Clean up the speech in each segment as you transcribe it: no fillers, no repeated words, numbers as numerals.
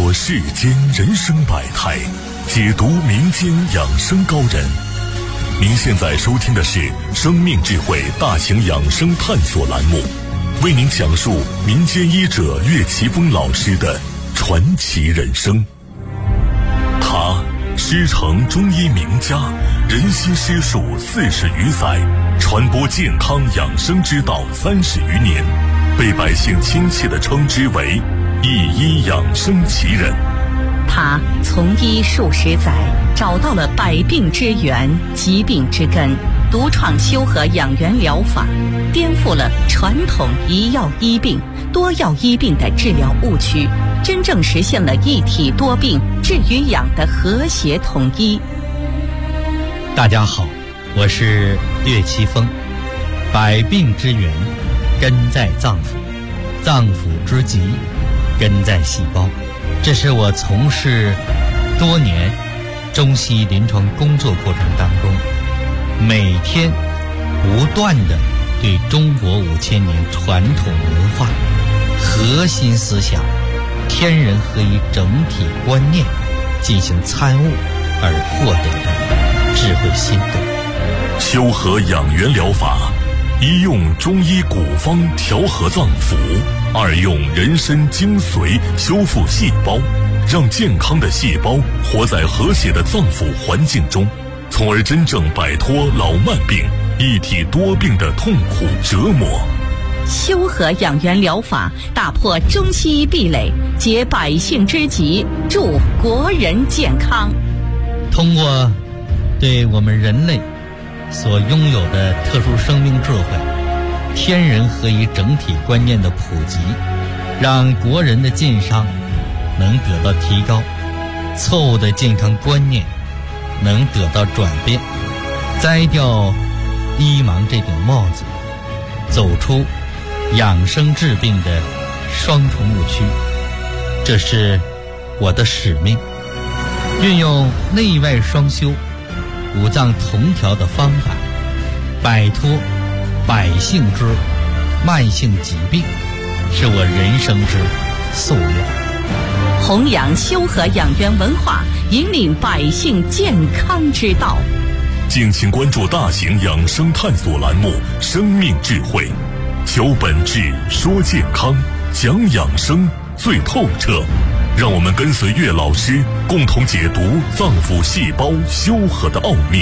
说世间人生百态，解读民间养生高人。您现在收听的是生命智慧大型养生探索栏目，为您讲述民间医者岳奇峰老师的传奇人生。他师承中医名家，人心师术40余载，传播健康养生之道30余年，被百姓亲切地称之为一医养生奇人。 他从医数十载，找到了百病之源、疾病之根，独创修和养元疗法，颠覆了传统一药医病、多药医病的治疗误区，真正实现了一体多病治与养的和谐统一。 大家好，我是岳奇峰。百病之源根在脏腑，脏腑之疾根在细胞。这是我从事多年中西医临床工作过程当中，每天不断地对中国5000年传统文化核心思想天人合一整体观念进行参悟而获得的智慧心得。 修和养元疗法，一用中医古方调和脏腑，二用人参精髓修复细胞，让健康的细胞活在和谐的脏腑环境中，从而真正摆脱老慢病、一体多病的痛苦折磨。 修和养元疗法打破中西医壁垒，解百姓之急，助国人健康。 通过对我们人类所拥有的特殊生命智慧、天人合一整体观念的普及，让国人的健康能得到提高，错误的健康观念能得到转变，摘掉医盲这顶帽子，走出养生治病的双重误区。这是我的使命，运用内外双修、五脏同调的方法，摆脱百姓之慢性疾病，是我人生之夙愿。 弘扬修和养元文化，引领百姓健康之道。 敬请关注大型养生探索栏目《生命智慧》，求本质，说健康，讲养生最透彻。让我们跟随岳老师，共同解读脏腑细胞修和的奥秘。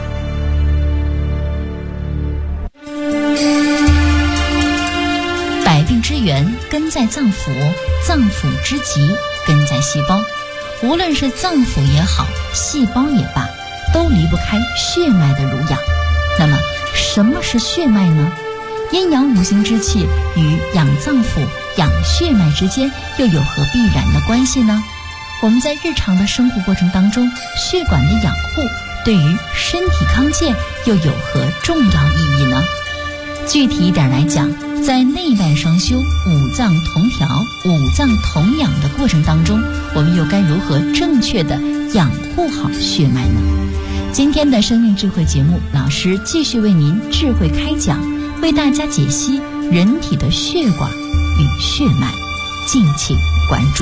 百病之源根在脏腑，脏腑之疾根在细胞。无论是脏腑也好，细胞也罢，都离不开血脉的濡养。那么什么是血脉呢？阴阳五行之气与养脏腑、养血脉之间又有何必然的关系呢？我们在日常的生活过程当中，血管的养护对于身体康健又有何重要意义呢？具体一点来讲，在内外双修、五脏同调、五脏同养的过程当中，我们又该如何正确的养护好血脉呢？今天的生命智慧节目，老师继续为您智慧开讲，为大家解析人体的血管与血脉，敬请关注。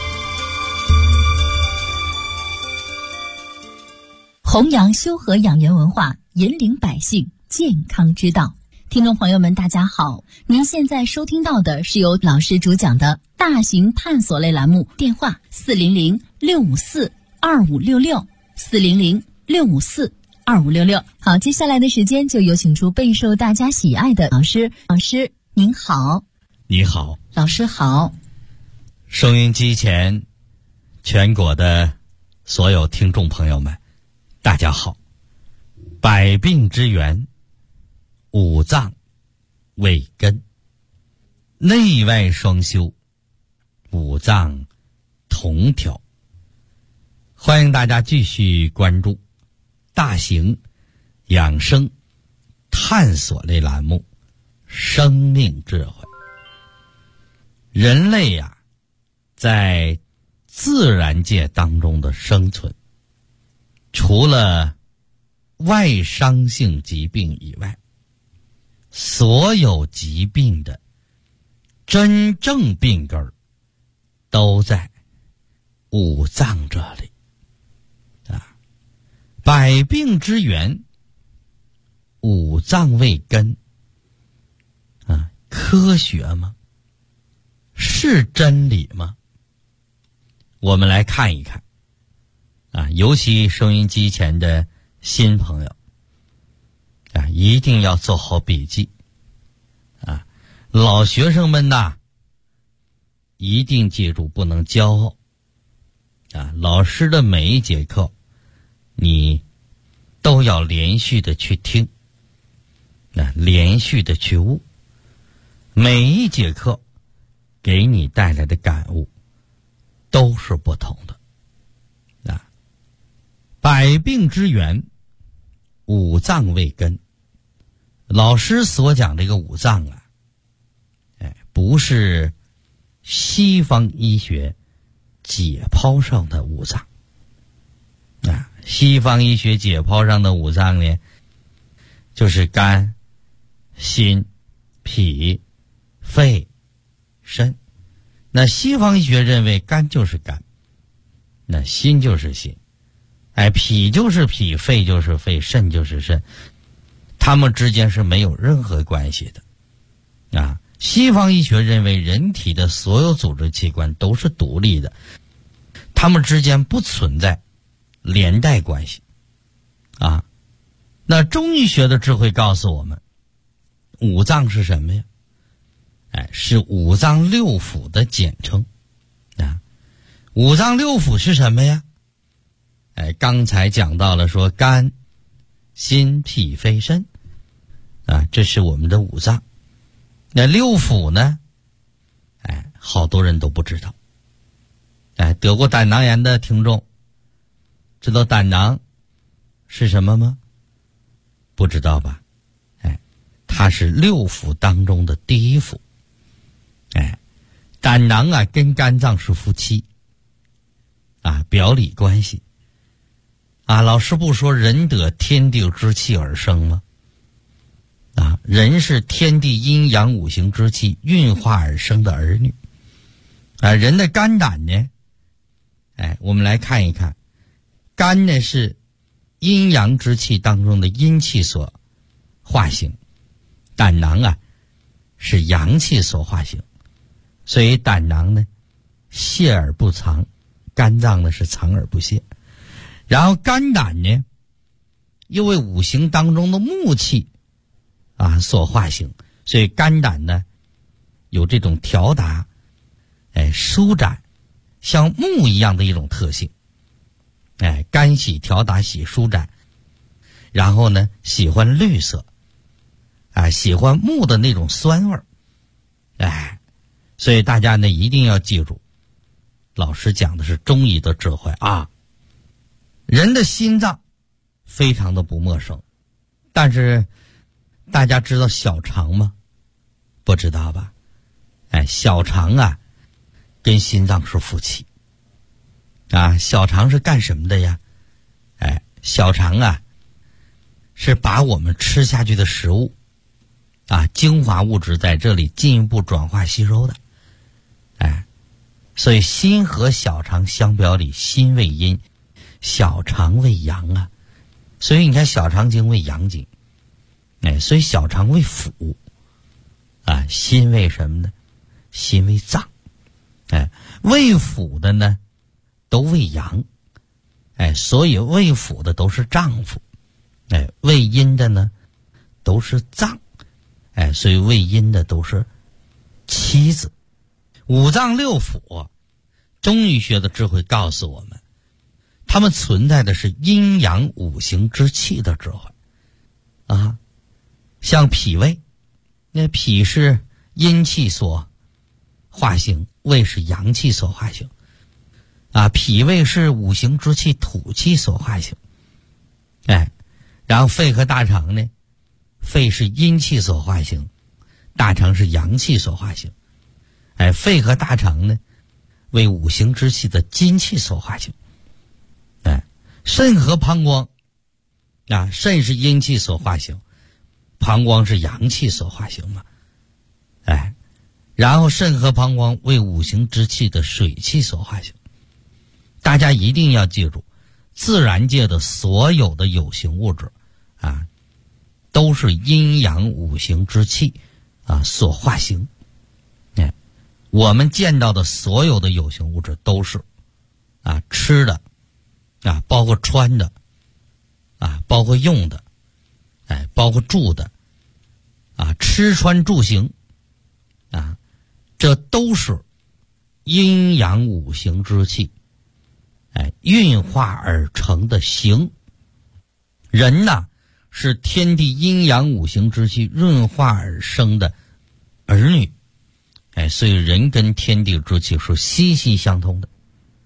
弘扬修和养元文化，引领百姓健康之道。听众朋友们，大家好，您现在收听到的是由老师主讲的大型探索类栏目，电话400-654-2566，400-654-2566。好，接下来的时间就有请出备受大家喜爱的老师。老师您好。 你好。 老师好。 收音机前全国的所有听众朋友们，大家好。百病之源，五脏为根，内外双修，五脏同调。欢迎大家继续关注大型养生探索类栏目《生命智慧》。人类呀，在自然界当中的生存，除了外伤性疾病以外，所有疾病的真正病根儿都在五脏这里啊，百病之源，五脏为根啊，科学吗？是真理吗？我们来看一看啊，尤其收音机前的新朋友啊，一定要做好笔记啊，老学生们呐，一定记住，不能骄傲啊！老师的每一节课，你都要连续的去听，连续的去悟，每一节课给你带来的感悟都是不同的啊！百病之源，五脏为根。老师所讲这个五脏啊，不是西方医学解剖上的五脏啊，西方医学解剖上的五脏呢，就是肝、心、脾、肺、肾。那西方医学认为肝就是肝，那心就是心，脾就是脾，肺就是肺，肾就是肾，它们之间是没有任何关系的啊。西方医学认为人体的所有组织器官都是独立的，它们之间不存在连带关系啊。那中医学的智慧告诉我们，五脏是什么呀？是五脏六腑的简称啊。五脏六腑是什么呀？刚才讲到了说肝、心、脾、肺、肾啊，这是我们的五脏。那六腑呢？好多人都不知道。得过胆囊炎的听众知道胆囊是什么吗？不知道吧？它是六腑当中的第一腑。胆囊啊跟肝脏是夫妻啊，表里关系啊。老师不说人得天地之气而生吗？啊，人是天地阴阳五行之气运化而生的儿女啊。人的肝胆呢，我们来看一看，肝呢是阴阳之气当中的阴气所化形，胆囊啊是阳气所化形，所以胆囊呢泄而不藏，肝脏呢是藏而不泄。然后肝胆呢又为五行当中的木气啊所化形，所以肝胆呢有这种调达舒展像木一样的一种特性。肝喜调达，喜舒展，然后呢喜欢绿色啊，喜欢木的那种酸味儿。所以大家呢一定要记住，老师讲的是中医的智慧啊。人的心脏非常的不陌生，但是大家知道小肠吗？不知道吧？小肠啊跟心脏是夫妻啊。小肠是干什么的呀？小肠啊是把我们吃下去的食物啊精华物质在这里进一步转化吸收的。所以心和小肠相表里，心为阴，小肠为阳啊。所以你看小肠经为阳经，所以小肠为腑啊。心为什么呢？心为脏。为腑的呢都为阳，所以为腑的都是丈夫，为阴的呢都是脏，所以为阴的都是妻子。五脏六腑，中医学的智慧告诉我们，它们存在的是阴阳五行之气的智慧啊。像脾胃，那脾是阴气所化形，胃是阳气所化形啊。脾胃是五行之气土气所化形。然后肺和大肠呢，肺是阴气所化形，大肠是阳气所化形。肺和大肠呢为五行之气的金气所化形。肾和膀胱啊，肾是阴气所化形，膀胱是阳气所化形嘛。然后肾和膀胱为五行之气的水气所化形。 大家一定要记住，自然界的所有的有形物质啊，都是阴阳五行之气啊所化形。我们见到的所有的有形物质都是啊吃的啊，包括穿的啊，包括用的，包括住的啊，吃穿住行啊，这都是阴阳五行之气运化而成的形。人呐，是天地阴阳五行之气润化而生的儿女，所以人跟天地之气是息息相通的。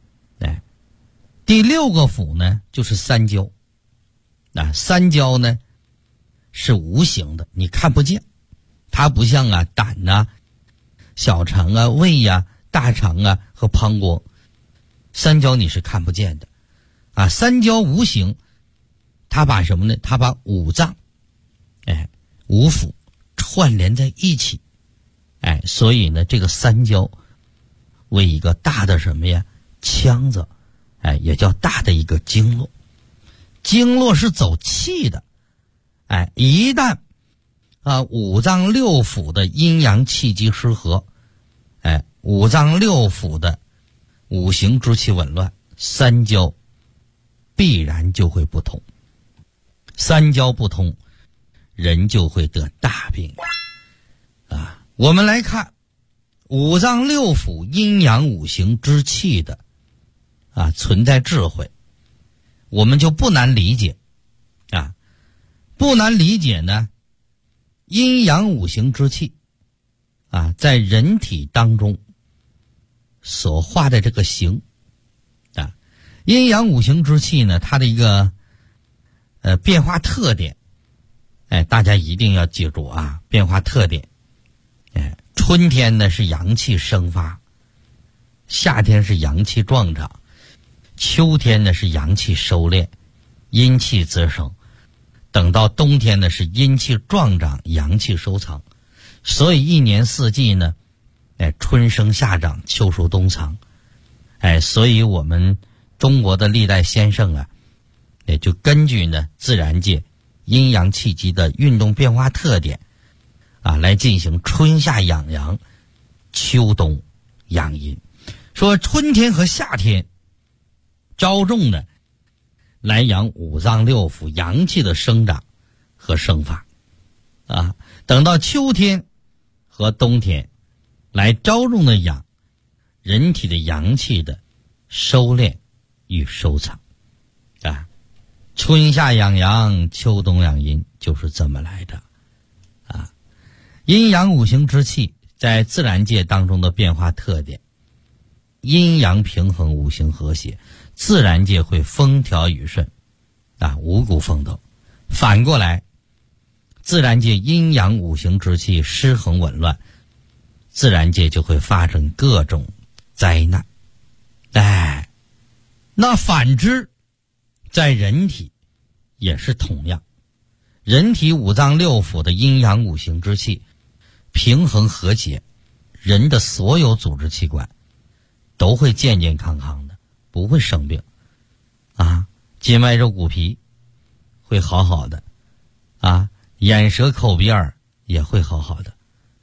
第六个腑呢，就是三焦。三焦呢是无形的，你看不见，它不像胆啊、小肠啊、胃啊、大肠啊和膀胱，三焦你是看不见的三焦无形，它把什么呢？它把五脏五腑串联在一起，所以呢，这个三焦为一个大的什么呀腔子，也叫大的一个经络。经络是走气的，一旦五脏六腑的阴阳气机失和，五脏六腑的五行之气紊乱，三焦必然就会不通。三焦不通，人就会得大病我们来看五脏六腑阴阳五行之气的存在智慧，我们就不难理解不难理解呢，阴阳五行之气在人体当中所画的这个形阴阳五行之气呢，它的一个变化特点，大家一定要记住变化特点。春天呢是阳气生发，夏天是阳气壮长，秋天呢是阳气收敛，阴气滋生，等到冬天呢是阴气壮长，阳气收藏。所以一年四季呢春生夏长，秋收冬藏。所以我们中国的历代先生也就根据呢自然界阴阳气机的运动变化特点来进行春夏养阳，秋冬养阴。说春天和夏天着重的来养五脏六腑阳气的生长和生发等到秋天和冬天来着重的养人体的阳气的收敛与收藏春夏养阳，秋冬养阴，就是这么来的阴阳五行之气在自然界当中的变化特点，阴阳平衡，五行和谐，自然界会风调雨顺五谷丰登。反过来，自然界阴阳五行之气失衡紊乱，自然界就会发生各种灾难。那反之，在人体也是同样，人体五脏六腑的阴阳五行之气平衡和谐，人的所有组织器官都会健健康康的，不会生病筋脉肉骨皮会好好的眼舌口鼻耳也会好好的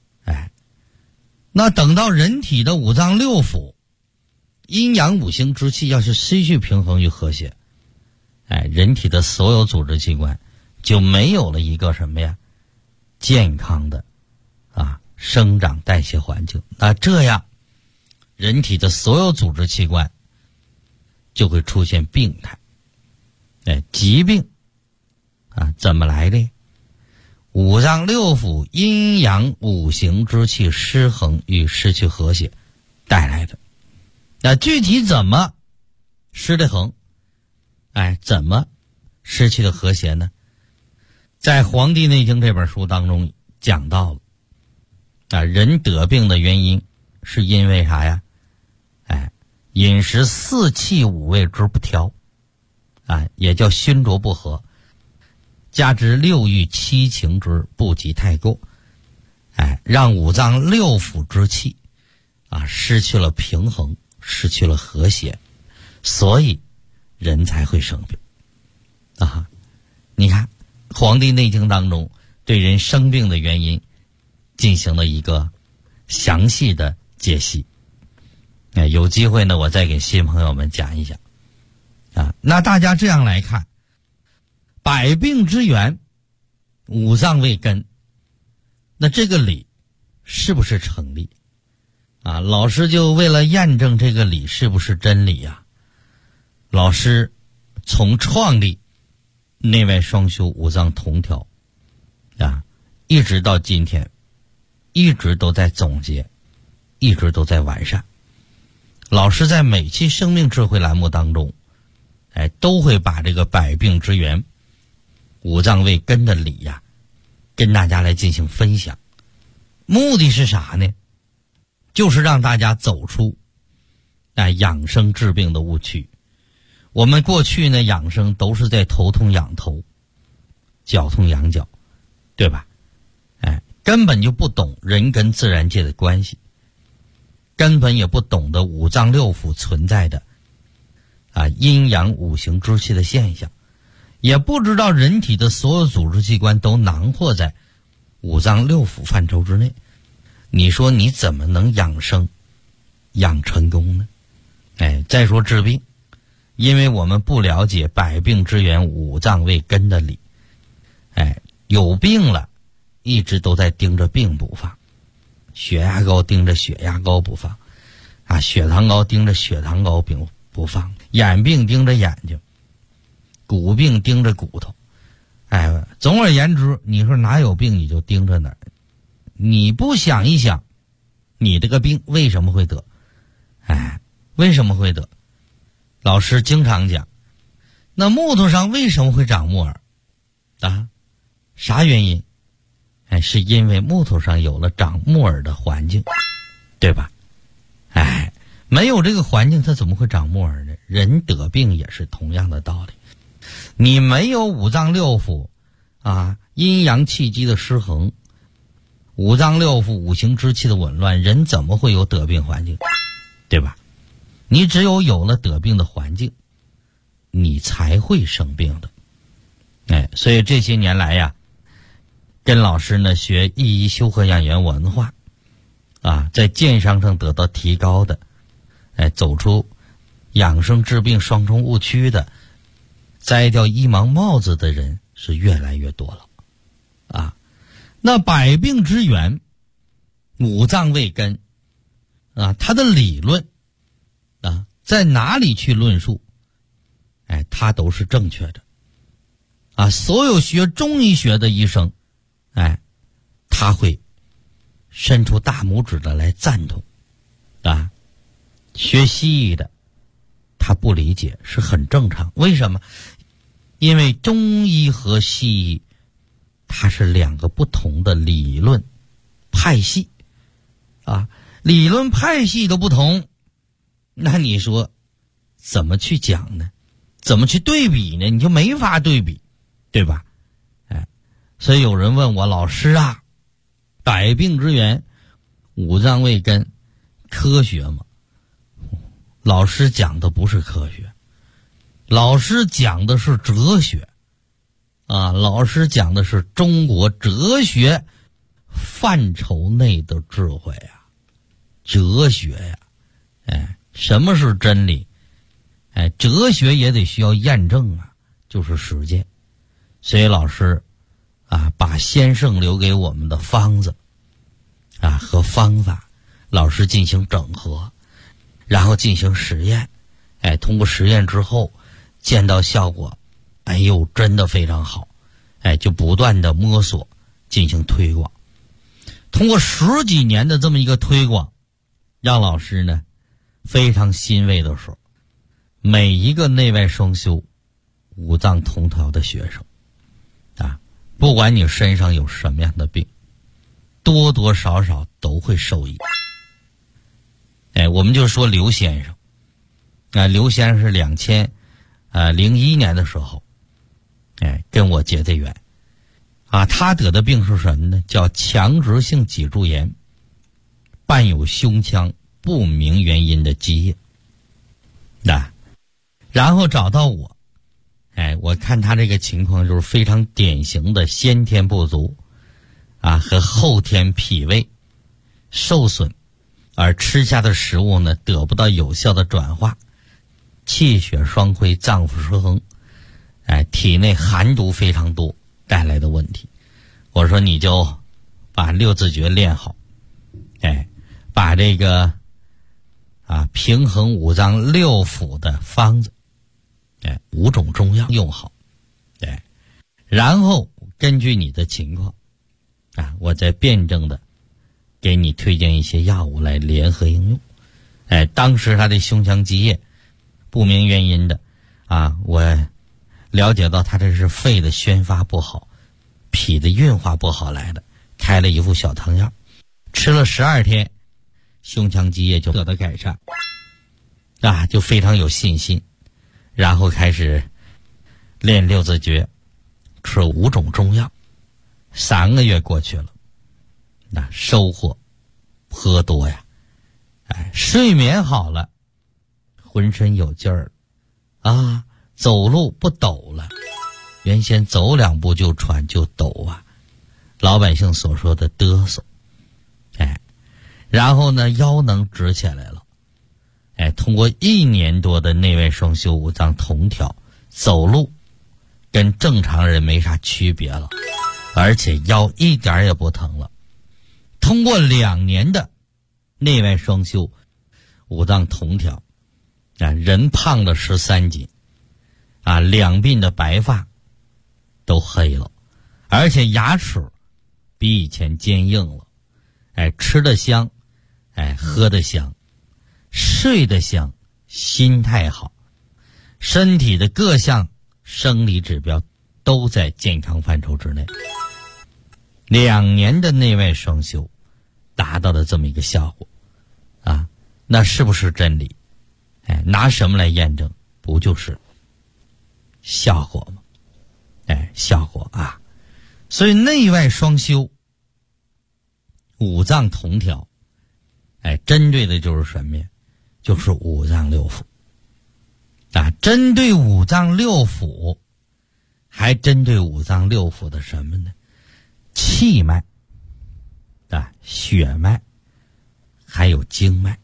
那等到人体的五脏六腑阴阳五行之气要是失去平衡与和谐，人体的所有组织器官就没有了一个什么呀健康的生长代谢环境。那这样人体的所有组织器官就会出现病态疾病怎么来的？五脏六腑阴阳五行之气失衡与失去和谐带来的。那具体怎么失的衡怎么失去的和谐呢？在《黄帝内经》这本书当中讲到了人得病的原因是因为啥呀？饮食四气五味之不调也叫熏浊不和，加之六欲七情之不及太过让五脏六腑之气失去了平衡，失去了和谐， 所以人才会生病啊。你看《黄帝内经》当中对人生病的原因进行了一个详细的解析。有机会呢，我再给新朋友们讲一讲啊。那大家这样来看，百病之源，五脏为根，那这个理是不是成立啊？老师就为了验证这个理是不是真理啊，老师从创立内外双修五脏同调啊，一直到今天，一直都在总结，一直都在完善。老师在每期生命智慧栏目当中，都会把这个百病之源、五脏为根的理呀，跟大家来进行分享。目的是啥呢？就是让大家走出养生治病的误区。我们过去呢，养生都是在头痛养头，脚痛养脚，对吧？根本就不懂人跟自然界的关系，根本也不懂得五脏六腑存在的阴阳五行之气的现象，也不知道人体的所有组织器官都囊括在五脏六腑范畴之内。你说你怎么能养生养成功呢？再说治病，因为我们不了解百病之源五脏为根的理，有病了一直都在盯着病不放，血压高盯着血压高不放血糖高盯着血糖高不放，眼病盯着眼睛，骨病盯着骨头。总而言之，你说哪有病你就盯着哪儿，你不想一想你这个病为什么会得，为什么会得？老师经常讲，那木头上为什么会长木耳啥原因？是因为木头上有了长木耳的环境，对吧？没有这个环境它怎么会长木耳呢？人得病也是同样的道理。你没有五脏六腑阴阳气机的失衡，五脏六腑五行之气的紊乱，人怎么会有得病环境，对吧？你只有了得病的环境，你才会生病的。所以这些年来呀，跟老师呢学一医修和养元文化在健康上得到提高的，走出养生治病双重误区的，摘掉一盲帽子的人是越来越多了那百病之源，五脏为根它的理论在哪里去论述，它都是正确的所有学中医学的医生他会伸出大拇指的来赞同学西医的他不理解是很正常。为什么？因为中医和西医它是两个不同的理论派系理论派系都不同，那你说怎么去讲呢？怎么去对比呢？你就没法对比，对吧？所以有人问我，老师百病之源五脏为根科学吗？老师讲的不是科学，老师讲的是哲学老师讲的是中国哲学范畴内的智慧哲学什么是真理？哲学也得需要验证就是实践。所以老师把先生留给我们的方子和方法，老师进行整合，然后进行实验，通过实验之后见到效果，真的非常好，就不断的摸索进行推广。通过10几年的这么一个推广，让老师呢非常欣慰的说，每一个内外双修五脏同调的学生不管你身上有什么样的病，多多少少都会受益。我们就说刘先生刘先生是2001年的时候跟我结的缘他得的病是什么呢？叫强直性脊柱炎，伴有胸腔不明原因的积液然后找到我，我看他这个情况就是非常典型的先天不足和后天脾胃受损，而吃下的食物呢得不到有效的转化，气血双亏，脏腑失衡，体内寒毒非常多带来的问题。我说你就把六字诀练好，把这个平衡五脏六腑的方子5种中药用好，然后根据你的情况我再辩证的给你推荐一些药物来联合应用。当时他的胸腔积液不明原因的我了解到他这是肺的宣发不好，脾的运化不好来的，开了一副小汤药，吃了12天，胸腔积液就得到改善就非常有信心，然后开始练六字诀，吃5种中药，3个月过去了，收获颇多呀，睡眠好了，浑身有劲儿走路不抖了，原先走2步就喘就抖老百姓所说的嘚瑟，然后呢腰能直起来了，通过1年多的内外双修五脏同调，走路跟正常人没啥区别了，而且腰一点也不疼了。通过2年的内外双修五脏同调人胖了13斤两鬓的白发都黑了，而且牙齿比以前坚硬了，吃得香，喝得香，睡得香，心态好，身体的各项生理指标都在健康范畴之内。2年的内外双修达到了这么一个效果那是不是真理？拿什么来验证？不就是效果吗？效果所以内外双修五脏同调针对的就是什么呀？就是五脏六腑针对五脏六腑，还针对五脏六腑的什么呢？气脉血脉还有经脉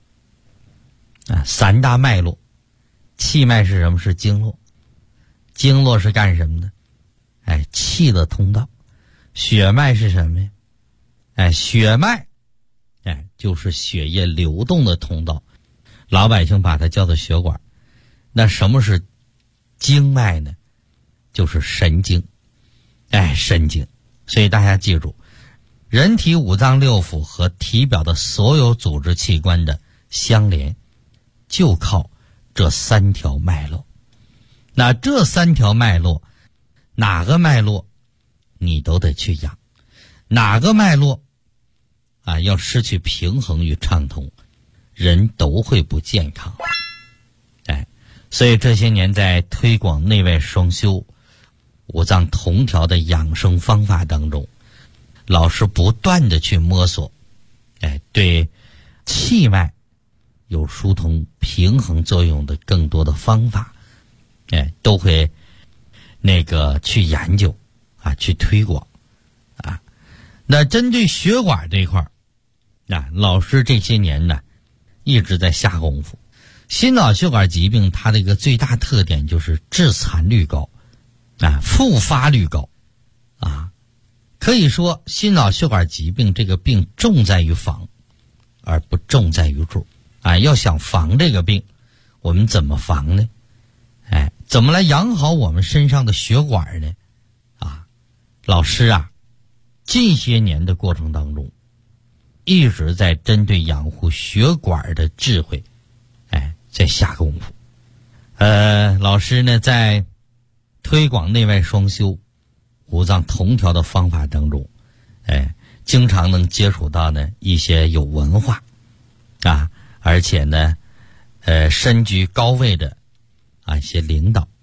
3大脉络。气脉是什么？是经络。经络是干什么的？气的通道。血脉是什么呀？血脉就是血液流动的通道，老百姓把它叫做血管。那什么是经脉呢？就是神经。神经。所以大家记住，人体五脏六腑和体表的所有组织器官的相连就靠这3条脉络。那这3条脉络，哪个脉络你都得去养，哪个脉络要失去平衡与畅通，人都会不健康。所以这些年在推广内外双修五脏同调的养生方法当中，老师不断的去摸索对气脉有疏通平衡作用的更多的方法都会去研究去推广那针对血管这一块老师这些年呢一直在下功夫。心脑血管疾病它的一个最大特点就是致残率高复发率高可以说心脑血管疾病这个病重在于防而不重在于治要想防这个病，我们怎么防呢？怎么来养好我们身上的血管呢？老师近些年的过程当中一直在针对养护血管的智慧在下功夫。老师呢在推广内外双修五脏同调的方法当中经常能接触到呢一些有文化而且呢身居高位的一些领导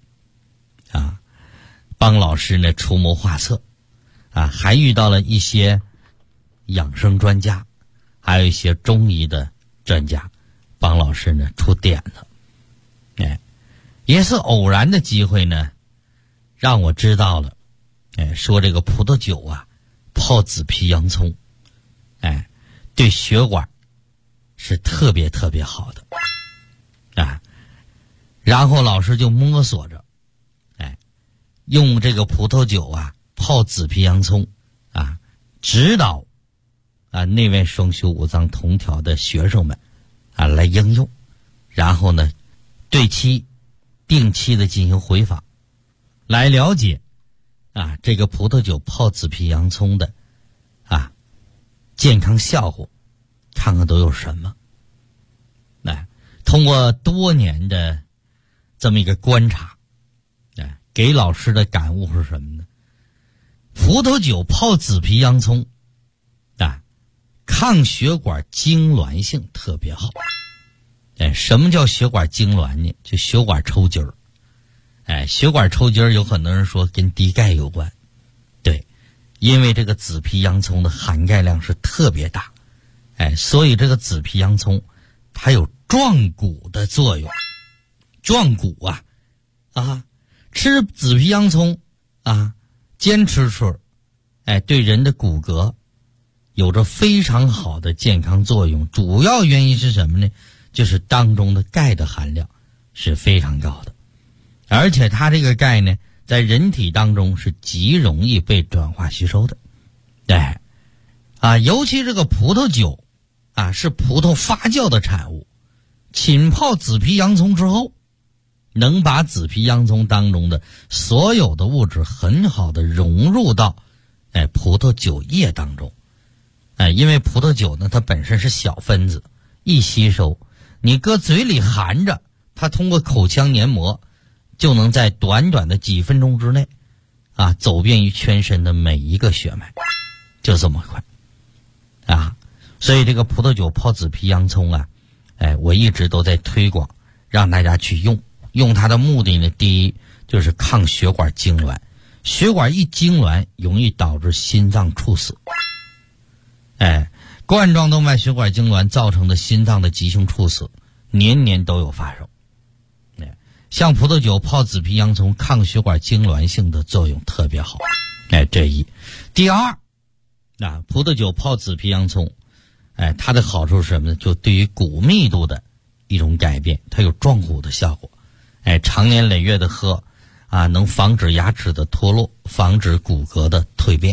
帮老师呢出谋划策还遇到了一些养生专家，还有一些中医的专家帮老师呢出点子也是偶然的机会呢，让我知道了，说这个葡萄酒啊，泡紫皮洋葱，对血管是特别特别好的啊。然后老师就摸索着，用这个葡萄酒啊泡紫皮洋葱啊，指导内外双修五脏同调的学生们来应用，然后呢对其定期的进行回访，来了解这个葡萄酒泡紫皮洋葱的健康效果，看看都有什么。通过多年的这么一个观察，给老师的感悟是什么呢？葡萄酒泡紫皮洋葱抗血管痉挛性特别好。什么叫血管痉挛呢？就血管抽筋儿。血管抽筋儿有很多人说跟低钙有关，对，因为这个紫皮洋葱的含钙量是特别大，所以这个紫皮洋葱它有壮骨的作用。壮骨吃紫皮洋葱坚持吃，对人的骨骼有着非常好的健康作用。主要原因是什么呢？就是当中的钙的含量是非常高的，而且它这个钙呢，在人体当中是极容易被转化吸收的。尤其这个葡萄酒是葡萄发酵的产物，浸泡紫皮洋葱之后，能把紫皮洋葱当中的所有的物质很好的融入到葡萄酒液当中。因为葡萄酒呢，它本身是小分子，易吸收，你搁嘴里含着，它通过口腔黏膜就能在短短的几分钟之内走遍于全身的每一个血脉，就这么快所以这个葡萄酒泡紫皮洋葱我一直都在推广，让大家去用它的目的呢，第一就是抗血管痉挛，血管一痉挛容易导致心脏猝死。冠状动脉血管痉挛造成的心脏的急性猝死年年都有发生。像葡萄酒泡紫皮洋葱抗血管痉挛性的作用特别好。这一。第二，葡萄酒泡紫皮洋葱它的好处是什么呢？就对于骨密度的一种改变，它有壮骨的效果。长年累月的喝能防止牙齿的脱落，防止骨骼的蜕变。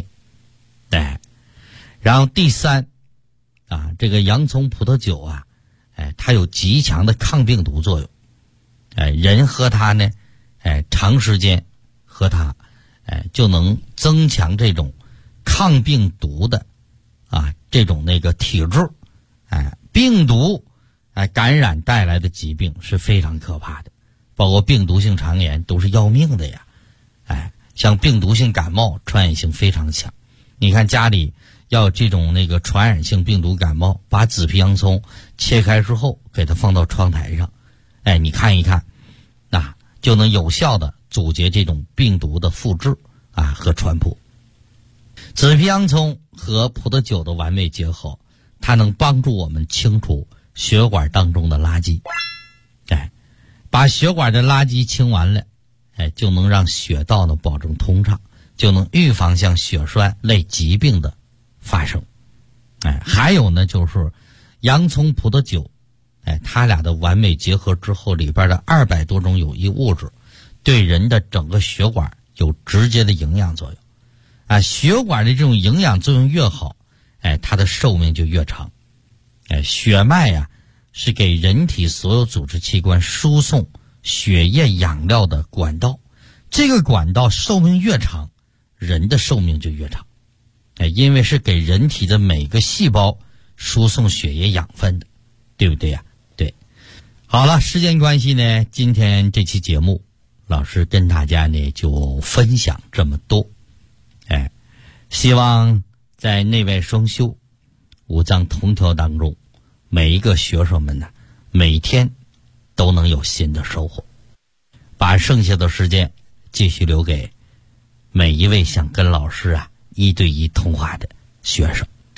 然后第三这个洋葱葡萄酒它有极强的抗病毒作用。人喝它呢长时间喝它就能增强这种抗病毒的这种那个体质。病毒感染带来的疾病是非常可怕的，包括病毒性肠炎都是要命的呀。像病毒性感冒传染性非常强，你看家里要有这种那个传染性病毒感冒，把紫皮洋葱切开之后给它放到窗台上，你看一看就能有效的阻截这种病毒的复制和传播。紫皮洋葱和葡萄酒的完美结合，它能帮助我们清除血管当中的垃圾。把血管的垃圾清完了，就能让血道呢保证通畅，就能预防像血栓类疾病的发生。还有呢就是洋葱葡萄酒它俩的完美结合之后，里边的200多种有益物质对人的整个血管有直接的营养作用。血管的这种营养作用越好，它的寿命就越长。血脉是给人体所有组织器官输送血液养料的管道，这个管道寿命越长，人的寿命就越长。因为是给人体的每个细胞输送血液养分的，对不对呀？对。好了，时间关系呢，今天这期节目老师跟大家呢就分享这么多。希望在内外双修五脏同调当中，每一个学生们呢每天都能有新的收获，把剩下的时间继续留给每一位想跟老师1对1通话的学生。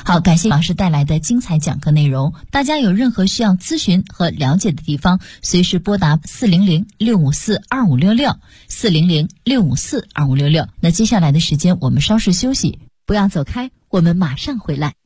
好，感谢老师带来的精彩讲课内容。大家有任何需要咨询和了解的地方，随时拨打400-654-2566，400-654-2566。那接下来的时间我们稍事休息，不要走开，我们马上回来。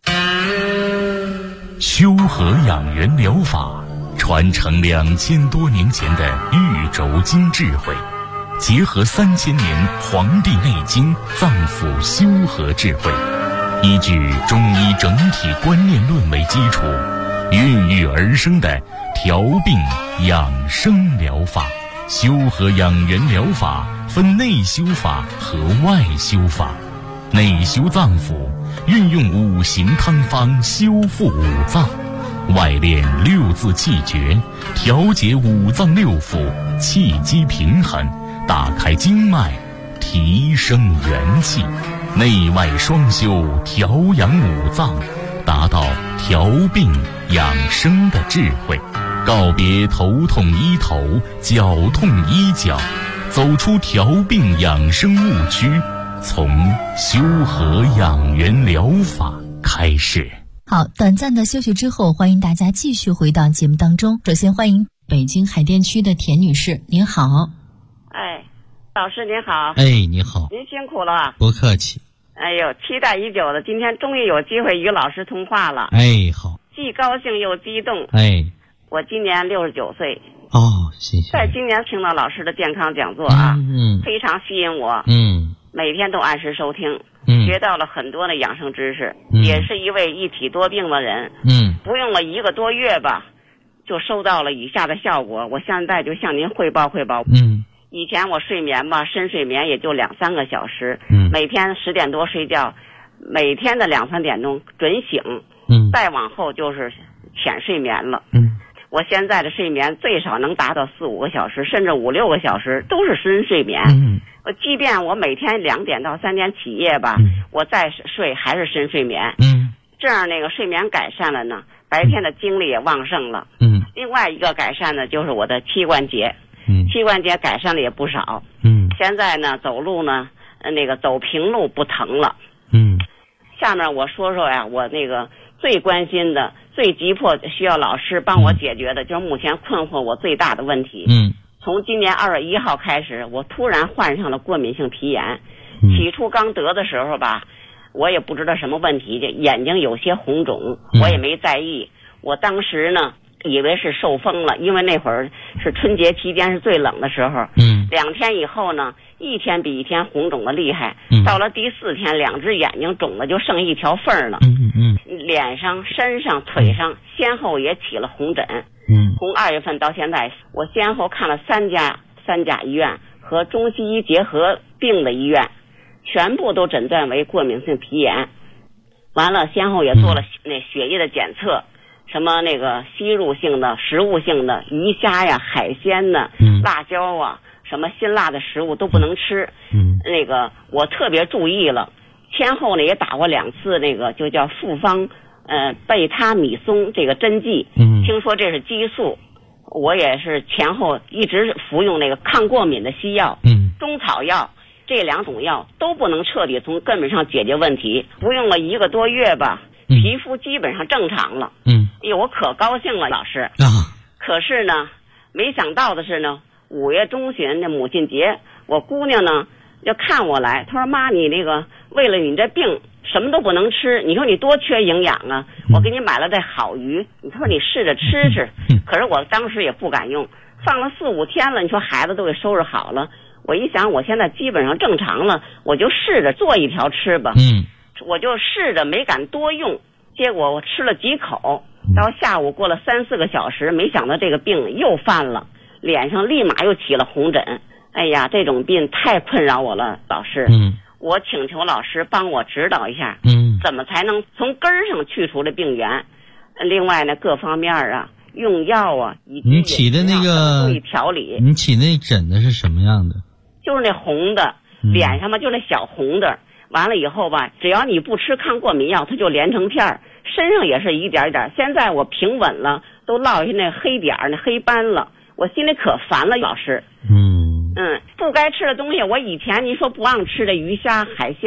修和养元疗法传承2000多年前的玉轴经智慧，结合3000年《黄帝内经》脏腑修和智慧，依据中医整体观念论为基础，孕育而生的调病养生疗法。修和养元疗法分内修法和外修法。内修脏腑，运用5行汤方修复5脏；外练6字气诀，调节5脏6腑，气机平衡，打开经脉，提升元气。内外双修，调养5脏，达到调病养生的智慧。告别头痛医头，脚痛医脚，走出调病养生误区，从修和养元疗法开始。 好，短暂的休息之后，欢迎大家继续回到节目当中。首先欢迎北京海淀区的田女士，您好。 哎，老师您好。 哎，你好。 您辛苦了。 不客气。 哎呦，期待已久的，今天终于有机会与老师通话了。 哎，好。 既高兴又激动。 哎， 我今年69岁。 哦，谢谢。 在今年听到老师的健康讲座啊，非常吸引我。每天都按时收听。学到了很多的养生知识，也是一位一体多病的人。不用了1个多月吧，就收到了以下的效果。我现在就向您汇报汇报。以前我睡眠吧，深睡眠也就2-3个小时。每天10点多睡觉，每天的2-3点钟准醒。再往后就是浅睡眠了。我现在的睡眠最少能达到4-5个小时，甚至5-6个小时都是深睡眠。即便我每天2点到3点起夜吧，我再睡还是深睡眠。这样那个睡眠改善了呢，白天的精力也旺盛了。另外一个改善呢，就是我的膝关节。膝关节改善了也不少。现在呢走路呢，那个走平路不疼了。下面我说说呀，我那个最关心的、最急迫需要老师帮我解决的，就是目前困惑我最大的问题。从今年2月1号开始，我突然患上了过敏性皮炎。起初刚得的时候吧，我也不知道什么问题，眼睛有些红肿，我也没在意。我当时呢以为是受风了，因为那会儿是春节期间是最冷的时候。2天以后呢，一天比一天红肿的厉害。到了第4天，2只眼睛肿的就剩一条缝了。脸上、身上、腿上先后也起了红疹。从2月份到现在，我先后看了3家医院和中西医结合并的医院，全部都诊断为过敏性皮炎。完了，先后也做了那血液的检测，什么那个吸入性的、食物性的鱼虾呀、海鲜呢、辣椒啊，什么辛辣的食物都不能吃。那个我特别注意了，前后呢也打过2次那个就叫复方贝他米松这个针剂。听说这是激素，我也是前后一直服用那个抗过敏的西药。中草药这2种药都不能彻底从根本上解决问题。服用了1个多月吧，皮肤基本上正常了。哎呦，我可高兴了，老师。可是呢，没想到的是呢，5月中旬的母亲节，我姑娘呢就看我来，她说妈，你那个为了你这病什么都不能吃，你说你多缺营养啊，我给你买了这好鱼，你说你试着吃吃。可是我当时也不敢用，放了4-5天了，你说孩子都给收拾好了，我一想我现在基本上正常了，我就试着做一条吃吧。我就试着没敢多用，结果我吃了几口，到下午过了3-4个小时，没想到这个病又犯了，脸上立马又起了红疹。哎呀，这种病太困扰我了，老师。我请求老师帮我指导一下，怎么才能从根儿上去除这病源？另外呢，各方面啊，用药啊，以及你起的那个注意调理。 你起那疹子是什么样的？ 就是那红的，脸上嘛就那小红的。完了以后吧，只要你不吃抗过敏药，它就连成片儿，身上也是一点一点。现在我平稳了，都落下那黑点儿、那黑斑了，我心里可烦了，老师。不该吃的东西，我以前您说不让吃的鱼虾海鲜，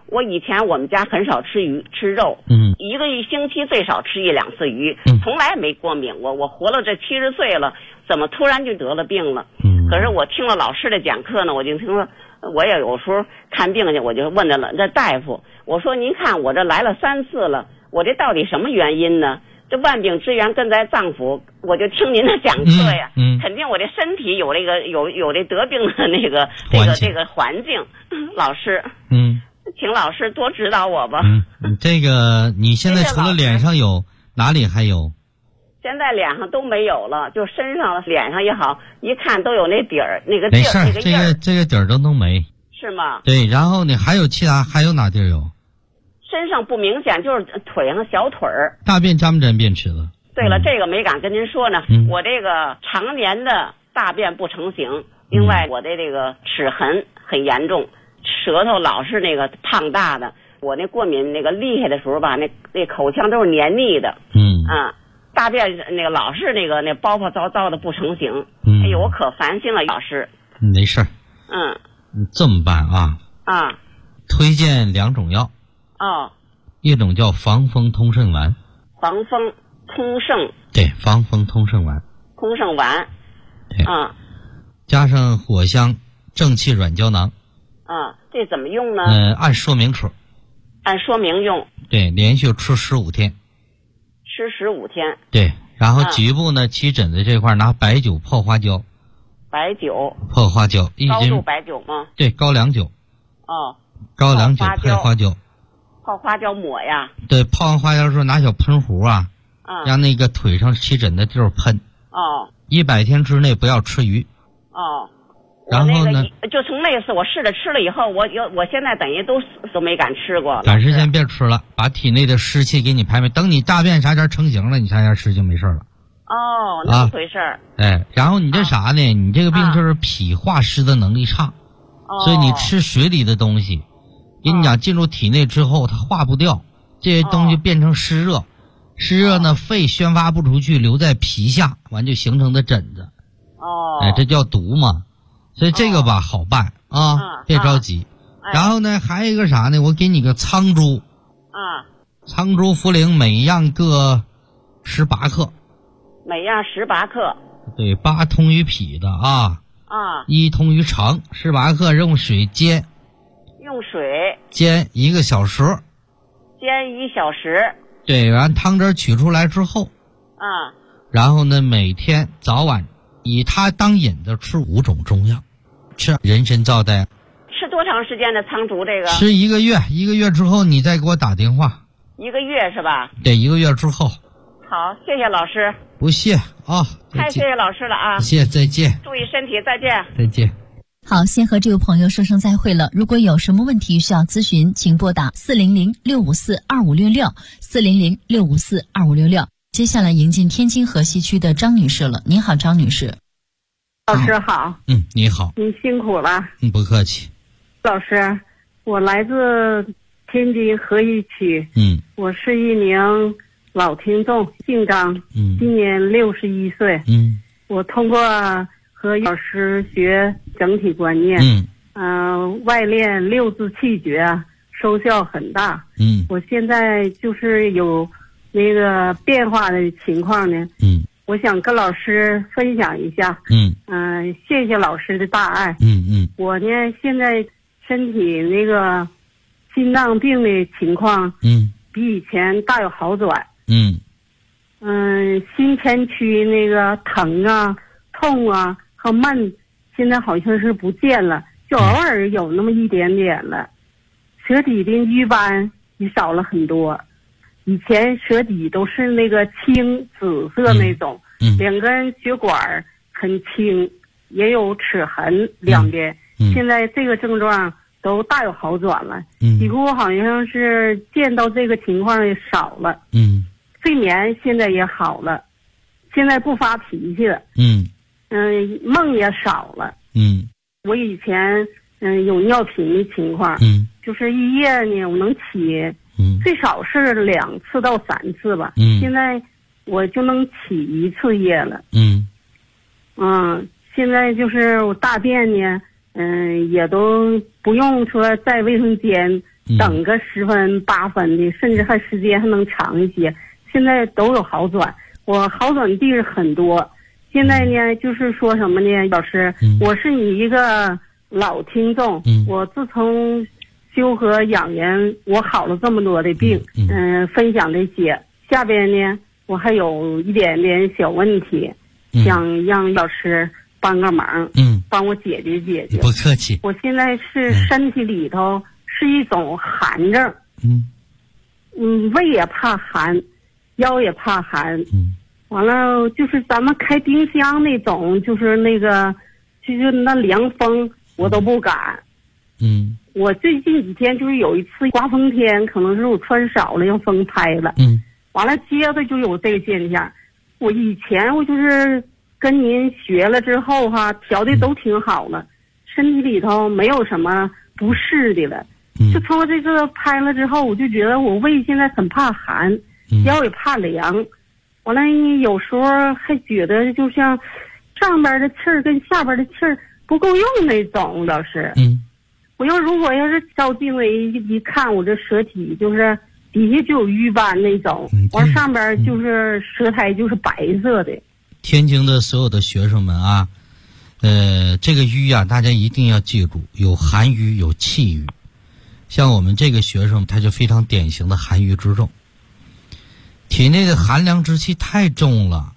我以前我们家很少吃鱼吃肉，一个星期最少吃1-2次鱼，从来没过敏过。我活了这70岁了，怎么突然就得了病了？可是我听了老师的讲课呢，我就听说，我也有时候看病去，我就问这大夫，我说您看我这来了3次了，我这到底什么原因呢？这万病之源根在脏腑，我就听您的讲课呀，肯定我这身体有有这得病的这个环境，老师，请老师多指导我吧。 这个你现在除了脸上有，哪里还有？ 现在脸上都没有了，就身上、脸上也好，一看都有那底儿、那个地儿、那个印儿。 这个底儿都没。 是吗？ 对，然后你还有还有哪地儿有？ 身上不明显，就是腿上小腿儿。 大便沾不沾便池子？ 对了，这个没敢跟您说呢。我这个常年的大便不成形，另外我的这个齿痕很严重，舌头老是那个胖大的。我那过敏那个厉害的时候吧，那口腔都是黏腻的。大便那个老是那包包糟糟的不成形。哎呦，我可烦心了，老师。 没事儿。你这么办啊？推荐2种药。一种叫防风通肾丸。 防风通肾。 对，防风通肾丸。 通肾丸。 对。加上藿香正气软胶囊。 这怎么用呢？ 按说明吃。 按说明用。 对，连续吃15天。 吃15天。 对，然后局部呢，起疹子这块拿白酒泡花椒。 白酒。 泡花椒1斤。 高度白酒吗？ 对，高粱酒。高粱酒配花椒。 泡花椒抹呀？ 对，泡完花椒时候拿小喷壶让那个腿上起疹的地儿喷。100天之内不要吃鱼。然后呢？ 就从那次我试着吃了以后，我现在等于都没敢吃过。 短时间别吃了，把体内的湿气给你排等你大便啥时候成型了，你啥时候吃就没事了。 那么回事儿。 然后你这啥呢？你这个病就是脾化湿的能力差，所以你吃水里的东西，跟你讲进入体内之后它化不掉，这些东西变成湿热，湿热呢肺宣发不出去，留在皮下，完就形成的疹子。这叫毒嘛。所以这个吧好办别着急。然后呢还有一个啥呢？我给你个苍珠。苍珠茯苓每样各18克。 每样18克。 对，8通于脾的1通于肠，18克用水煎。 用水煎1个小时。 煎1小时。 对，完汤汁取出来之后然后呢每天早晚以它当引子吃5种中药，吃人参皂苷。 吃多长时间的苍竹这个？ 吃1个月，1个月之后你再给我打电话。 1个月是吧？ 对，1个月之后。 好，谢谢老师。 不谢太谢谢老师了谢谢，再见。 注意身体，再见。 再见。 好，先和这位朋友说声再会了。如果有什么问题需要咨询，请拨打400-654-2566 400-654-2566。接下来迎进天津河西区的张女士了。您好，张女士。 老师好。 你好。 您辛苦了。 不客气。 老师，我来自天津河西区。我是一名老听众，姓张。今年61岁。我通过和老师学整体观念，外练6字气诀，收效很大。我现在就是有那个变化的情况呢。我想跟老师分享一下。谢谢老师的大爱。我呢现在身体那个心脏病的情况，比以前大有好转。心前区那个疼痛和闷，现在好像是不见了，就偶尔有那么一点点了。舌底的瘀斑也少了很多，以前舌底都是那个青紫色那种，2根血管很青，也有齿痕2边。现在这个症状都大有好转了，几乎好像是见到这个情况也少了。睡眠现在也好了，现在不发脾气了。梦也少了。我以前有尿频的情况，就是一夜呢我能起最少是2次到3次吧。现在我就能起1次夜了。现在就是我大便呢也都不用说在卫生间等个10分8分的，甚至还时间还能长一些。现在都有好转，我好转的地儿很多。现在呢，就是说什么呢，老师，我是你一个老听众，我自从修和养人，我好了这么多的病，分享这些。下边呢，我还有一点点小问题，想让老师帮个忙，帮我解决解决。 不客气。 我现在是身体里头是一种寒症，胃也怕寒，腰也怕寒，完了就是咱们开冰箱那种，就是那个，就是那凉风我都不敢。我最近几天就是有一次刮风天，可能是我穿少了，让风拍了。完了接着就有这个现象。我以前我就是跟您学了之后哈，调的都挺好了，身体里头没有什么不适的了。就通过这个拍了之后，我就觉得我胃现在很怕寒，腰也怕凉。完了有时候还觉得就像上边的气儿跟下边的气儿不够用那种，老师。我如果要是照镜子一看，我这舌体就是底下就有瘀斑那种，完上边就是舌苔就是白色的。 天津的所有的学生们啊，这个瘀啊，大家一定要记住，有寒瘀有气瘀。像我们这个学生，他就非常典型的寒瘀之重。体内的寒凉之气太重了。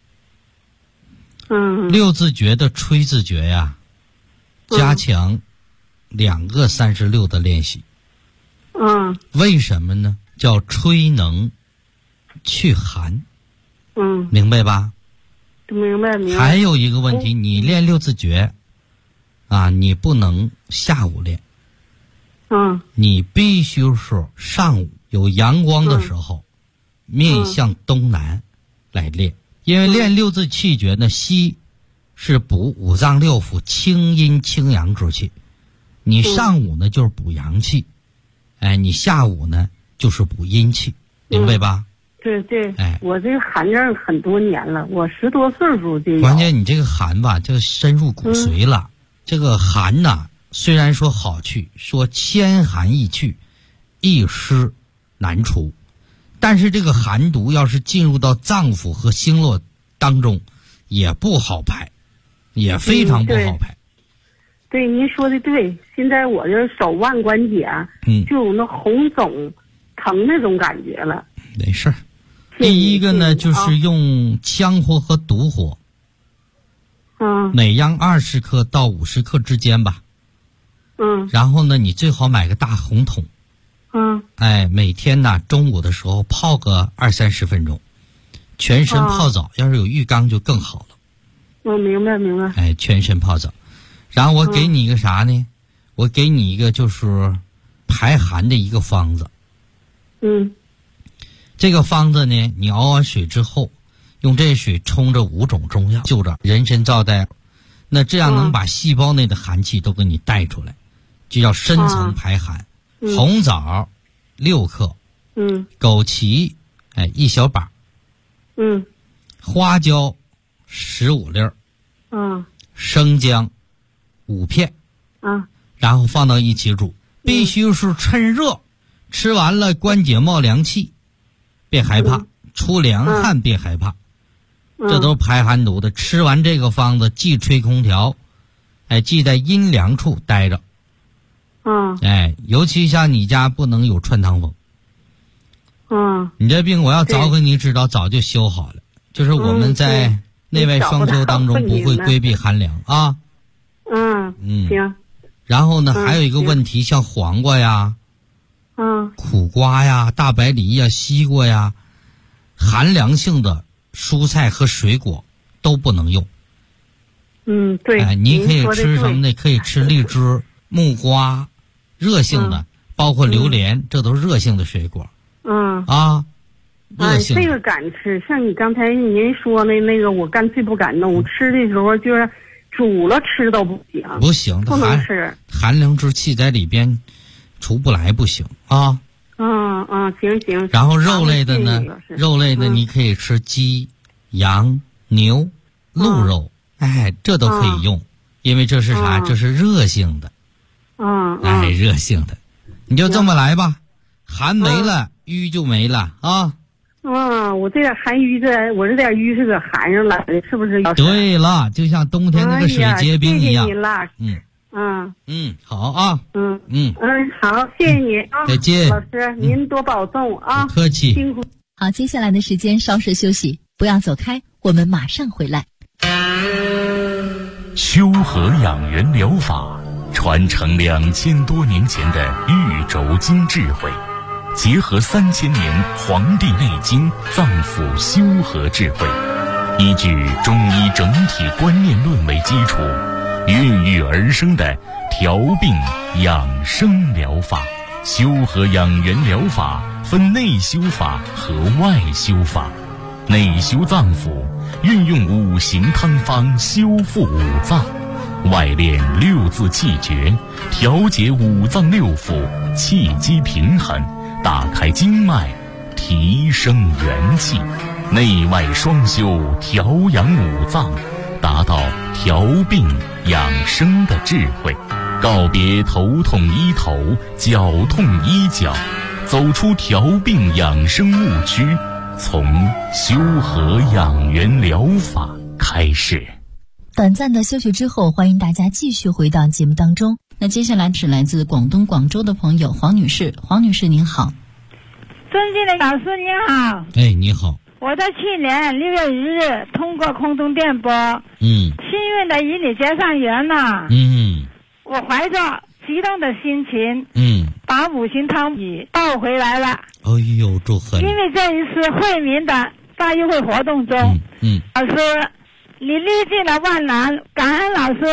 六字诀的吹字诀呀，加强2个36的练习。为什么呢？叫吹能去寒。明白吧？ 明白。 还有一个问题，你练六字诀啊，你不能下午练。你必须是上午有阳光的时候，面向东南来练。因为练六字气诀呢，西是补五脏六腑清阴清阳之气，你上午呢就是补阳气，你下午呢就是补阴气，明白吧？ 对，我这个寒症很多年了，我10多岁时候就有。 关键你这个寒吧，就深入骨髓了。这个寒呐，虽然说好去，说千寒易去，一湿难除，但是这个寒毒要是进入到脏腑和经络当中，也不好排，也非常不好排。 对，您说的对。现在我这手腕关节啊，就有那红肿疼那种感觉了。 没事儿。第一个呢，就是用羌活和独活，每样20克到50克之间吧。然后呢，你最好买个大红桶。每天呢中午的时候泡个20-30分钟，全身泡澡，要是有浴缸就更好了。 明白。 全身泡澡。然后我给你一个啥呢？我给你一个就是排寒的一个方子。这个方子呢，你熬完水之后，用这水冲着5种中药，就着人参皂带，那这样能把细胞内的寒气都给你带出来，就叫深层排寒。红枣6克，枸杞1小把，花椒15粒，生姜5片，然后放到一起煮，必须是趁热，吃完了关节冒凉气，别害怕，出凉汗别害怕，这都是排寒毒的。吃完这个方子，忌吹空调，忌在阴凉处待着。尤其像你家不能有穿堂风。你这病我要早给你知道，早就修好了。就是我们在内外双修当中不会规避寒凉啊。 行。 然后呢，还有一个问题，像黄瓜呀、苦瓜呀、大白梨呀、西瓜呀，寒凉性的蔬菜和水果都不能用。 对。 你可以吃什么呢？可以吃荔枝、木瓜，热性的，包括榴莲，这都是热性的水果。热性的。 这个敢吃，像你刚才您说的那个，我干脆不敢弄。我吃的时候就是煮了吃都不行。 不行， 不能吃。 寒凉之气在里边出不来，不行啊。 行。 然后肉类的呢，你可以吃鸡、羊、牛、鹿肉，这都可以用，因为这是啥？这是热性的。热性的。 你就这么来吧，寒没了，瘀就没了啊。 我这点寒瘀我这点瘀是搁寒上来的，是不是？ 对了，就像冬天那个水结冰一样。 谢谢你了。 好啊。 好，谢谢你啊。 再见， 老师，您多保重啊。 不客气。 辛苦。 好，接下来的时间稍事休息，不要走开，我们马上回来。 修和养元疗法传承2000多年前的玉轴经智慧，结合3000年《黄帝内经》脏腑修和智慧，依据中医整体观念论为基础，孕育而生的调病养生疗法。修和养元疗法分内修法和外修法。内修脏腑，运用5行汤方修复五脏；外练6字气诀，调节五脏六腑，气机平衡，打开经脉，提升元气。内外双修，调养五脏，达到调病养生的智慧。告别头痛医头，脚痛医脚，走出调病养生误区，从修和养元疗法开始。 短暂的休息之后，欢迎大家继续回到节目当中。那接下来是来自广东广州的朋友黄女士。黄女士您好。 尊敬的老师您好。 你好。 我在去年6月1日通过空中电波，幸运的与你结上缘了。我怀着激动的心情，把5行汤语抱回来了。 哎呦，祝贺你！ 因为这一次惠民的大优惠活动中，老师，你历尽了万难，感恩老师。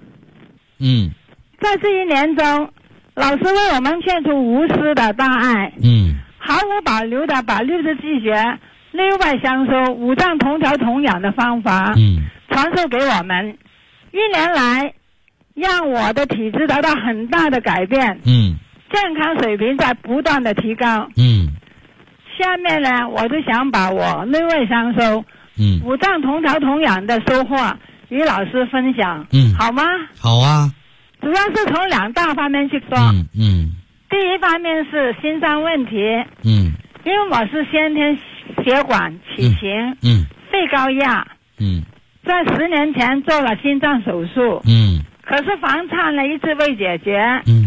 在这1年中，老师为我们献出无私的大爱，毫无保留的把6字气诀、内外相收、五脏同调同养的方法，传授给我们。1年来，让我的体质得到很大的改变，健康水平在不断的提高。下面呢，我就想把我内外相收、五脏同调同养的收获与老师分享，好吗？ 好啊。 主要是从2大方面去说。第一方面是心脏问题，因为我是先天血管畸形，肺高压，在10年前做了心脏手术，可是房颤呢一直未解决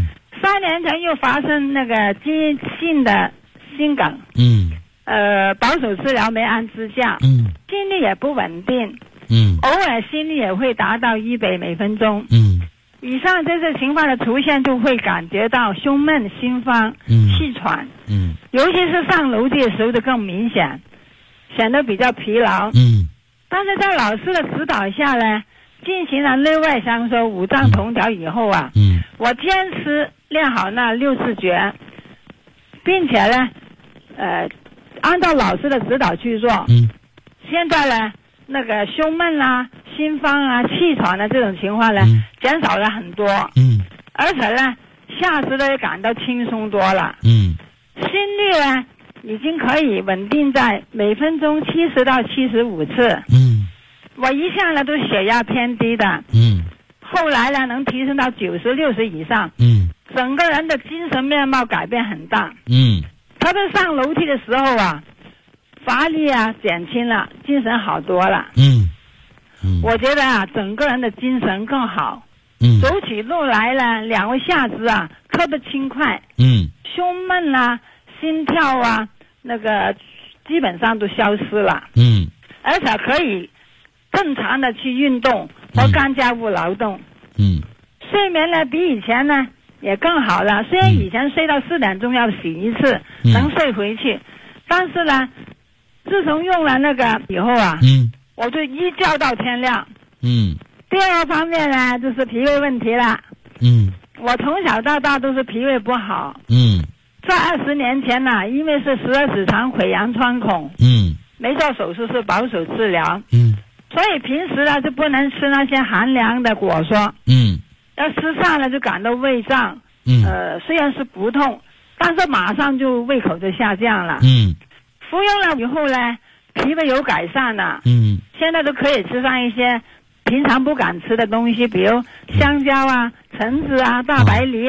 ，3年前又发生那个基因性的心梗，保守治疗没按支架，心率也不稳定，偶尔心率也会达到100每分钟，以上这些情况的出现，就会感觉到胸闷、心慌、气喘，尤其是上楼梯的时候就更明显，显得比较疲劳，但是在老师的指导下呢，进行了内外相收、五脏同调以后啊，我坚持练好那6字诀，并且呢，按照老师的指导去做。现在呢，那个胸闷啊、心慌啊、气喘啊这种情况呢，减少了很多。而且呢，下肢呢也感到轻松多了。心率呢，已经可以稳定在每分钟70到75次。我一向呢都血压偏低的，后来呢能提升到90、60以上，整个人的精神面貌改变很大，特别上楼梯的时候啊，乏力啊减轻了，精神好多了，我觉得啊整个人的精神更好，走起路来呢两个下肢啊特别轻快，胸闷啊、心跳啊那个基本上都消失了，而且可以正常的去运动和干家务劳动，睡眠呢比以前呢也更好了。虽然以前睡到4点钟要醒一次，能睡回去，但是呢，自从用了那个以后啊，我就一觉到天亮。第二方面呢，就是脾胃问题了。我从小到大都是脾胃不好。在20年前呢，因为是12指肠溃疡穿孔，没做手术，是保守治疗。所以平时呢就不能吃那些寒凉的果蔬，要吃上了就感到胃胀，虽然是不痛，但是马上就胃口就下降了。服用了以后呢，脾胃有改善了，现在都可以吃上一些平常不敢吃的东西，比如香蕉啊、橙子啊、大白梨啊、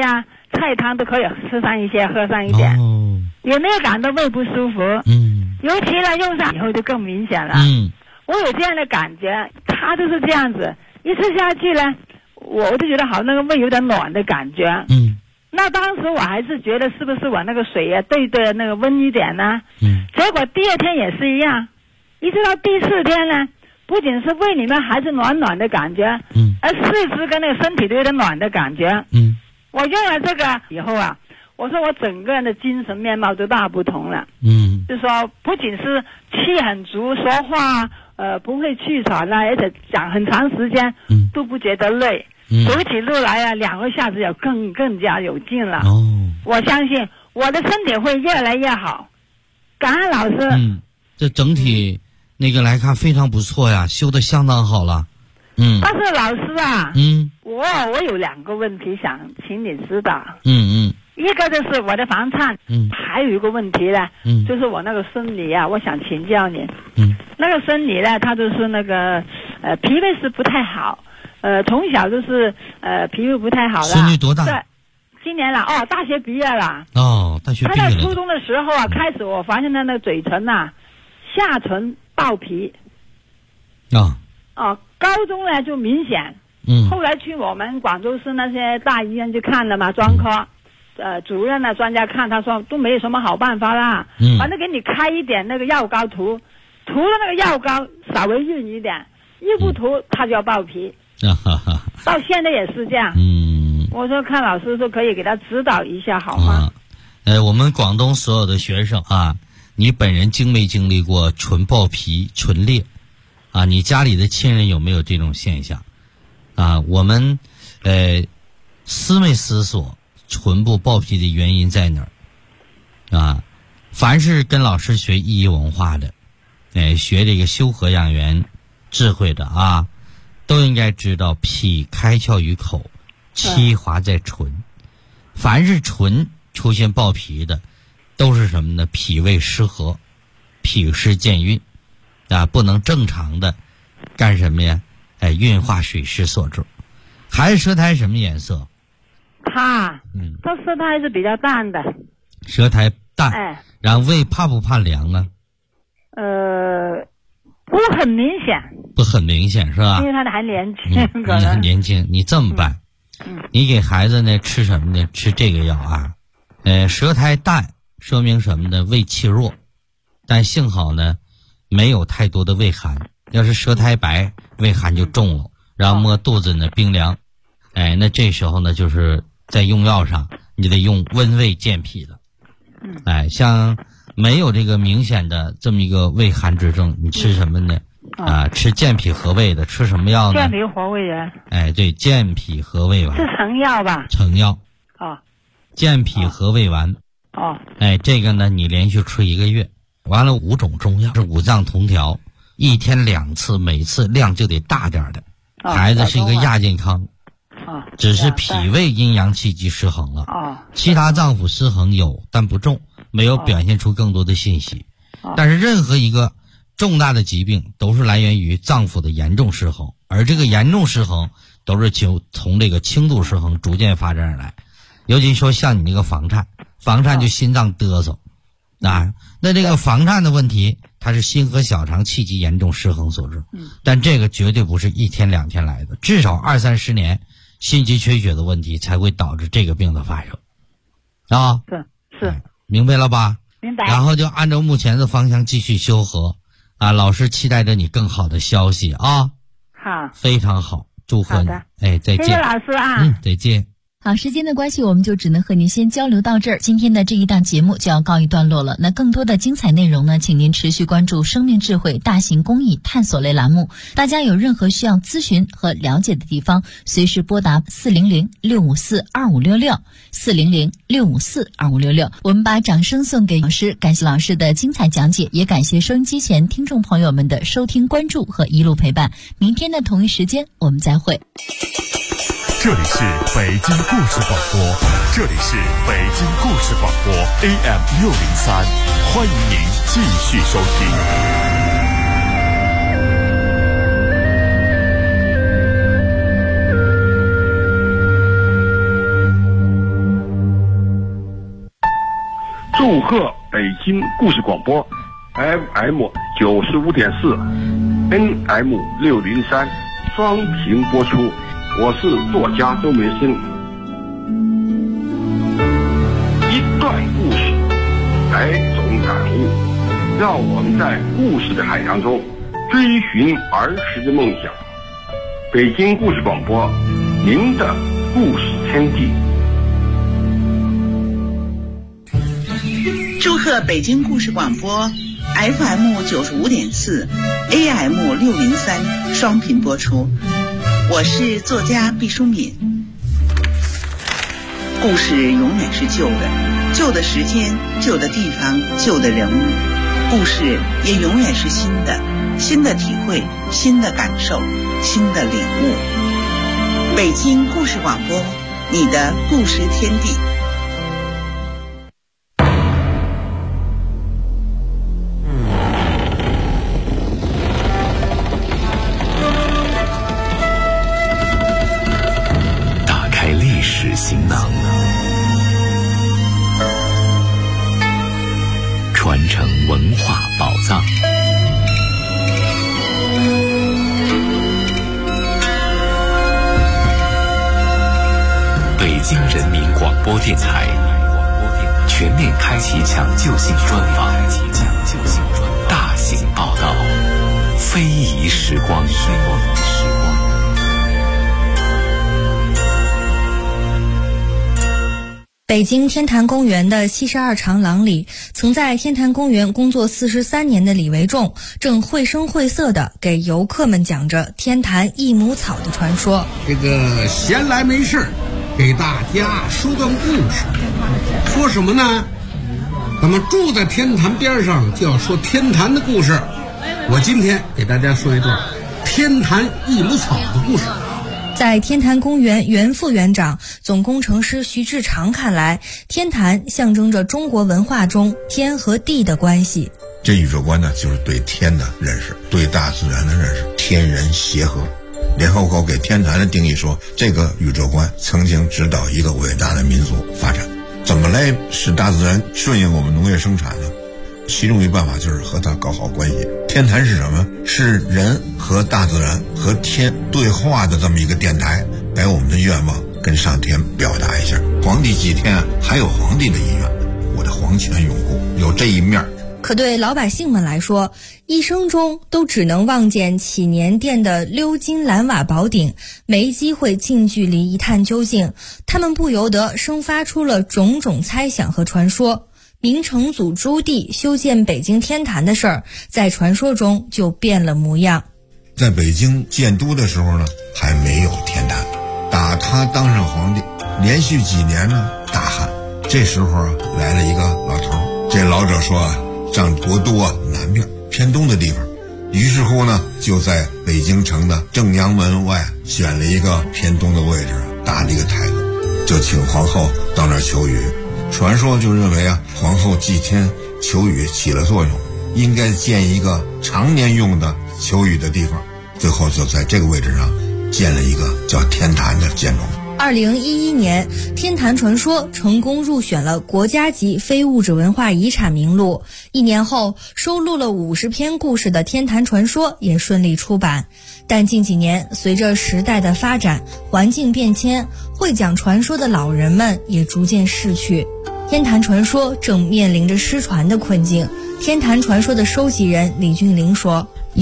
菜汤都可以吃上一些，喝上一点，也没有感到胃不舒服。尤其呢用上以后就更明显了。我有这样的感觉，他就是这样子，一吃下去呢，我就觉得好像那个胃有点暖的感觉。那当时我还是觉得是不是我那个水啊兑的那个温一点呢？结果第二天也是一样，一直到第4天呢，不仅是胃里面还是暖暖的感觉，而四肢跟那个身体都有点暖的感觉。我用了这个以后啊，我说我整个人的精神面貌都大不同了。就说不仅是气很足，说话不会气喘了，而且讲很长时间都不觉得累。走起路来啊，2个下子也更加有劲了。我相信我的身体会越来越好。感恩老师。 这整体那个来看非常不错呀，修得相当好了。 但是老师啊，我有2个问题想请你指导。一个就是我的房颤，还有一个问题呢，就是我那个生理啊，我想请教你。那个生理呢，它就是那个脾胃是不太好。从小就是脾胃不太好了。 孙女多大？ 对，今年了大学毕业了。 大学毕业了。 他在初中的时候啊，开始我发现他那个嘴唇呐，下唇爆皮。高中呢就明显。后来去我们广州市那些大医院去看了嘛，专科。主任呢专家看，他说都没有什么好办法啦。反正给你开一点那个药膏涂的那个药膏稍微润一点，一不涂它就要爆皮。到现在也是这样。我说看老师说可以给他指导一下好吗？ 我们广东所有的学生啊，你本人经没经历过唇爆皮、唇裂啊？你家里的亲人有没有这种现象啊？我们思没思索唇部爆皮的原因在哪儿啊？凡是跟老师学医文化的，学这个修和养元智慧的啊，都应该知道脾开窍于口，气滑在唇。凡是唇出现爆皮的，都是什么呢？脾胃失和，脾湿健运啊，不能正常的干什么呀？运化水湿所致。孩子舌苔什么颜色？ 他舌苔是比较淡的。 舌苔淡。然后胃怕不怕凉啊？ 不很明显。 不很明显是吧？ 因为他还年轻。 你还年轻，你这么办？你给孩子呢吃什么呢？吃这个药啊。舌苔淡说明什么呢？胃气弱，但幸好呢没有太多的胃寒。要是舌苔白，胃寒就重了，然后摸肚子呢冰凉。那这时候呢就是在用药上你得用温胃健脾的。像没有这个明显的这么一个胃寒之症，你吃什么呢？吃健脾和胃的。吃什么药呢？ 健脾和胃丸。 对，健脾和胃丸。 是成药吧？ 成药。健脾和胃丸。这个呢你连续吃1个月，完了5种中药是五脏同调，1天2次，每次量就得大点的。孩子是一个亚健康。只是脾胃阴阳气机失衡了。其他脏腑失衡有，但不重，没有表现出更多的信息。但是任何一个重大的疾病都是来源于脏腑的严重失衡，而这个严重失衡都是从这个轻度失衡逐渐发展而来。尤其说像你那个房颤就心脏嘚瑟那这个房颤的问题，它是心和小肠气机严重失衡所致。但这个绝对不是1天2天来的，至少20-30年心肌缺血的问题才会导致这个病的发生。 是明白了吧？ 明白。 然后就按照目前的方向继续修和老师期待着你更好的消息啊。 好， 非常好，祝贺你。再见。 谢谢老师啊。 再见。 好，时间的关系，我们就只能和您先交流到这儿。今天的这一档节目就要告一段落了。那更多的精彩内容呢，请您持续关注生命智慧大型公益探索类栏目。大家有任何需要咨询和了解的地方，随时拨打400-654-2566 400-654-2566。我们把掌声送给老师，感谢老师的精彩讲解，也感谢收音机前听众朋友们的收听关注和一路陪伴。明天的同一时间我们再会。 这里是北京故事广播，这里是北京故事广播 AM603，欢迎您继续收听。 祝贺北京故事广播 FM 95.4 NM 603双频播出。我是作家周梅生。一段故事，百种感悟，让我们在故事的海洋中追寻儿时的梦想。北京故事广播，您的故事天地。 祝贺北京故事广播 FM 95.4 AM 603双频播出。我是作家毕淑敏。故事永远是旧的，旧的时间，旧的地方，旧的人物。故事也永远是新的，新的体会，新的感受，新的领悟。北京故事广播，你的故事天地。 行囊，传承文化宝藏。北京人民广播电台全面开启抢救性专访，大型报道，非遗时光。 北京天坛公园的72长廊里，曾在天坛公园工作43年的李维仲，正绘声绘色地给游客们讲着天坛益母草的传说。 这个闲来没事给大家说段故事。说什么呢？咱们住在天坛边上，就要说天坛的故事。我今天给大家说一段天坛益母草的故事。 在天坛公园原副园长、总工程师徐志长看来，天坛象征着中国文化中天和地的关系。 这宇宙观呢，就是对天的认识，对大自然的认识，天人协和。联合国给天坛的定义说，这个宇宙观曾经指导一个伟大的民族发展。怎么来使大自然顺应我们农业生产呢？其中一个办法就是和它搞好关系。天坛是什么？是人和大自然和天对话的这么一个电台，把我们的愿望跟上天表达一下。皇帝祭天还有皇帝的意愿，我的皇权永固，有这一面。 可对老百姓们来说，一生中都只能望见祈年殿的鎏金蓝瓦宝顶，没机会近距离一探究竟，他们不由得生发出了种种猜想和传说。明成祖朱棣修建北京天坛的事儿，在传说中就变了模样。 在北京建都的时候呢，还没有天坛。打他当上皇帝，连续几年呢大旱。这时候啊，来了一个老头，这老者说啊，上国都啊南面偏东的地方。于是乎呢，就在北京城的正阳门外选了一个偏东的位置，搭了一个台子，就请皇后到那儿求雨。传说就认为啊，皇后祭天求雨起了作用，应该建一个常年用的求雨的地方。最后就在这个位置上建了一个叫天坛的建筑。 2011年，天坛传说成功入选了国家级非物质文化遗产名录。1年后，收录了50篇故事的天坛传说也顺利出版。但近几年，随着时代的发展，环境变迁，会讲传说的老人们也逐渐逝去。天坛传说正面临着失传的困境。天坛传说的收集人李俊玲说，